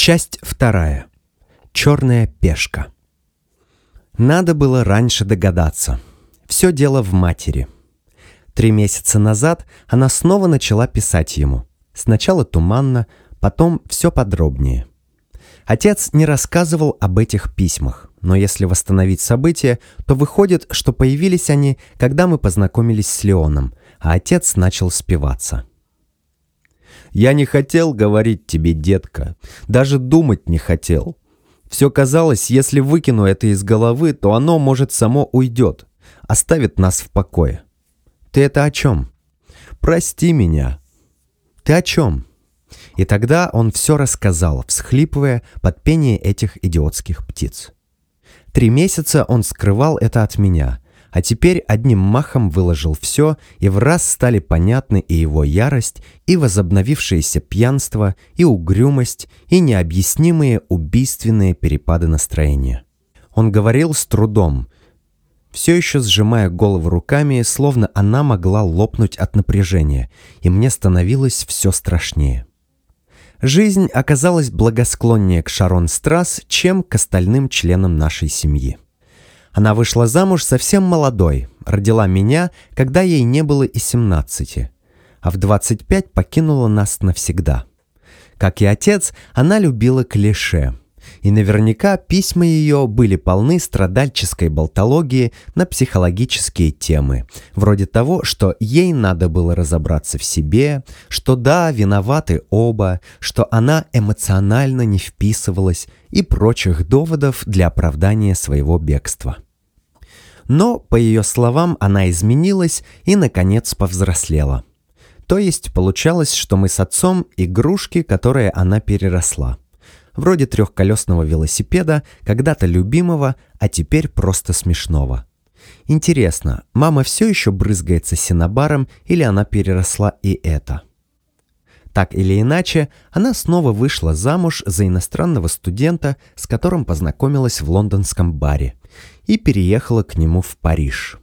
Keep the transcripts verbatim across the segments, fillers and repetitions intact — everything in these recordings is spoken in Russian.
Часть вторая. Черная пешка. Надо было раньше догадаться. Все дело в матери. Три месяца назад она снова начала писать ему. Сначала туманно, потом все подробнее. Отец не рассказывал об этих письмах, но если восстановить события, то выходит, что появились они, когда мы познакомились с Леоном, а отец начал спиваться. «Я не хотел говорить тебе, детка, даже думать не хотел. Все казалось, если выкину это из головы, то оно, может, само уйдет, оставит нас в покое. Ты это о чем? Прости меня». «Ты о чем?» И тогда он все рассказал, всхлипывая под пение этих идиотских птиц. Три месяца он скрывал это от меня, а теперь одним махом выложил все, и в раз стали понятны и его ярость, и возобновившееся пьянство, и угрюмость, и необъяснимые убийственные перепады настроения. Он говорил с трудом, все еще сжимая голову руками, словно она могла лопнуть от напряжения, и мне становилось все страшнее. Жизнь оказалась благосклоннее к Шарон Страсс, чем к остальным членам нашей семьи. Она вышла замуж совсем молодой, родила меня, когда ей не было и семнадцати, а в двадцать пять покинула нас навсегда. Как и отец, она любила клише, и наверняка письма ее были полны страдальческой болтологии на психологические темы, вроде того, что ей надо было разобраться в себе, что да, виноваты оба, что она эмоционально не вписывалась и прочих доводов для оправдания своего бегства. Но, по ее словам, она изменилась и, наконец, повзрослела. То есть получалось, что мы с отцом игрушки, которые она переросла. Вроде трехколесного велосипеда, когда-то любимого, а теперь просто смешного. Интересно, мама все еще брызгается синнабаром или она переросла и это? Так или иначе, она снова вышла замуж за иностранного студента, с которым познакомилась в лондонском баре, и переехала к нему в Париж.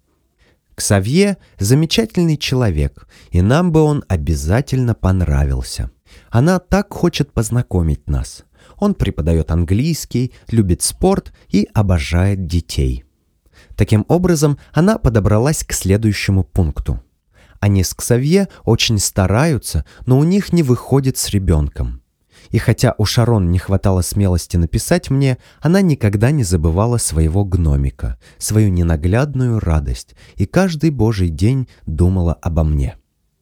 Ксавье – замечательный человек, и нам бы он обязательно понравился. Она так хочет познакомить нас. Он преподает английский, любит спорт и обожает детей. Таким образом, она подобралась к следующему пункту. Они с Ксавье очень стараются, но у них не выходит с ребенком. И хотя у Шарон не хватало смелости написать мне, она никогда не забывала своего гномика, свою ненаглядную радость, и каждый божий день думала обо мне.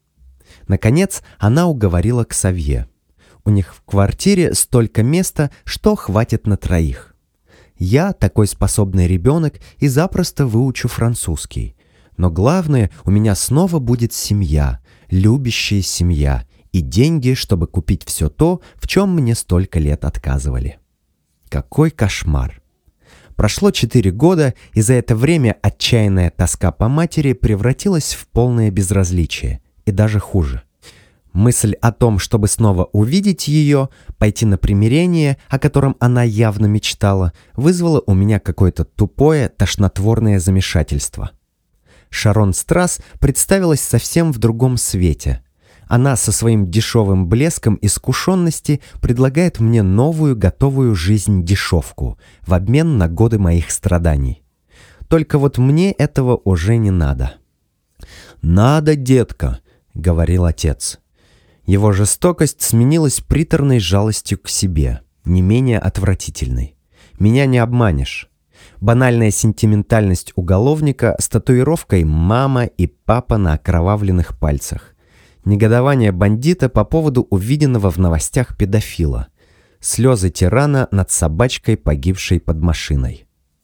Наконец, она уговорила Ксавье. У них в квартире столько места, что хватит на троих. Я такой способный ребенок и запросто выучу французский. Но главное, у меня снова будет семья, любящая семья, и деньги, чтобы купить все то, в чем мне столько лет отказывали. Какой кошмар! Прошло четыре года, и за это время отчаянная тоска по матери превратилась в полное безразличие. И даже хуже. Мысль о том, чтобы снова увидеть ее, пойти на примирение, о котором она явно мечтала, вызвала у меня какое-то тупое, тошнотворное замешательство. Шарон Страсс представилась совсем в другом свете. Она со своим дешевым блеском искушенности предлагает мне новую готовую жизнь-дешевку в обмен на годы моих страданий. Только вот мне этого уже не надо. «Надо, детка», — говорил отец. Его жестокость сменилась приторной жалостью к себе, не менее отвратительной. Меня не обманешь. Банальная сентиментальность уголовника с татуировкой «мама» и «папа» на окровавленных пальцах. Негодование бандита по поводу увиденного в новостях педофила. Слезы тирана над собачкой, погибшей под машиной.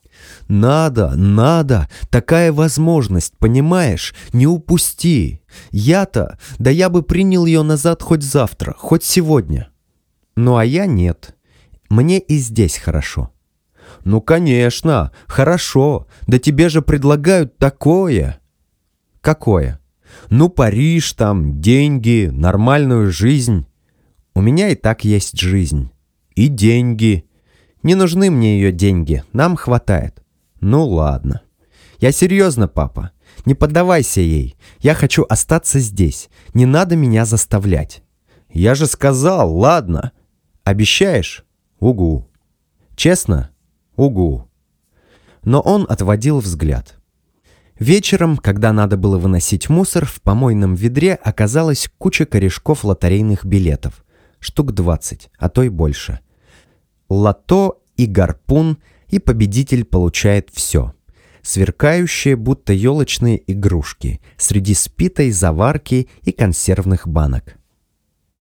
«Надо, надо, такая возможность, понимаешь? Не упусти. Я-то, да я бы принял ее назад хоть завтра, хоть сегодня». Ну а я нет. Мне и здесь хорошо. «Ну, конечно, хорошо. Да тебе же предлагают такое». «Какое?» «Ну, Париж там, деньги, нормальную жизнь». «У меня и так есть жизнь. И деньги. Не нужны мне ее деньги, нам хватает». «Ну ладно. Я серьезно, папа. Не поддавайся ей. Я хочу остаться здесь. Не надо меня заставлять». «Я же сказал, ладно». Обещаешь? Угу. Честно? Угу. Но он отводил взгляд. Вечером, когда надо было выносить мусор, в помойном ведре оказалась куча корешков лотерейных билетов. Штук двадцать, а то и больше. Лото и гарпун, и победитель получает все. Сверкающие, будто елочные игрушки, среди спитой заварки и консервных банок.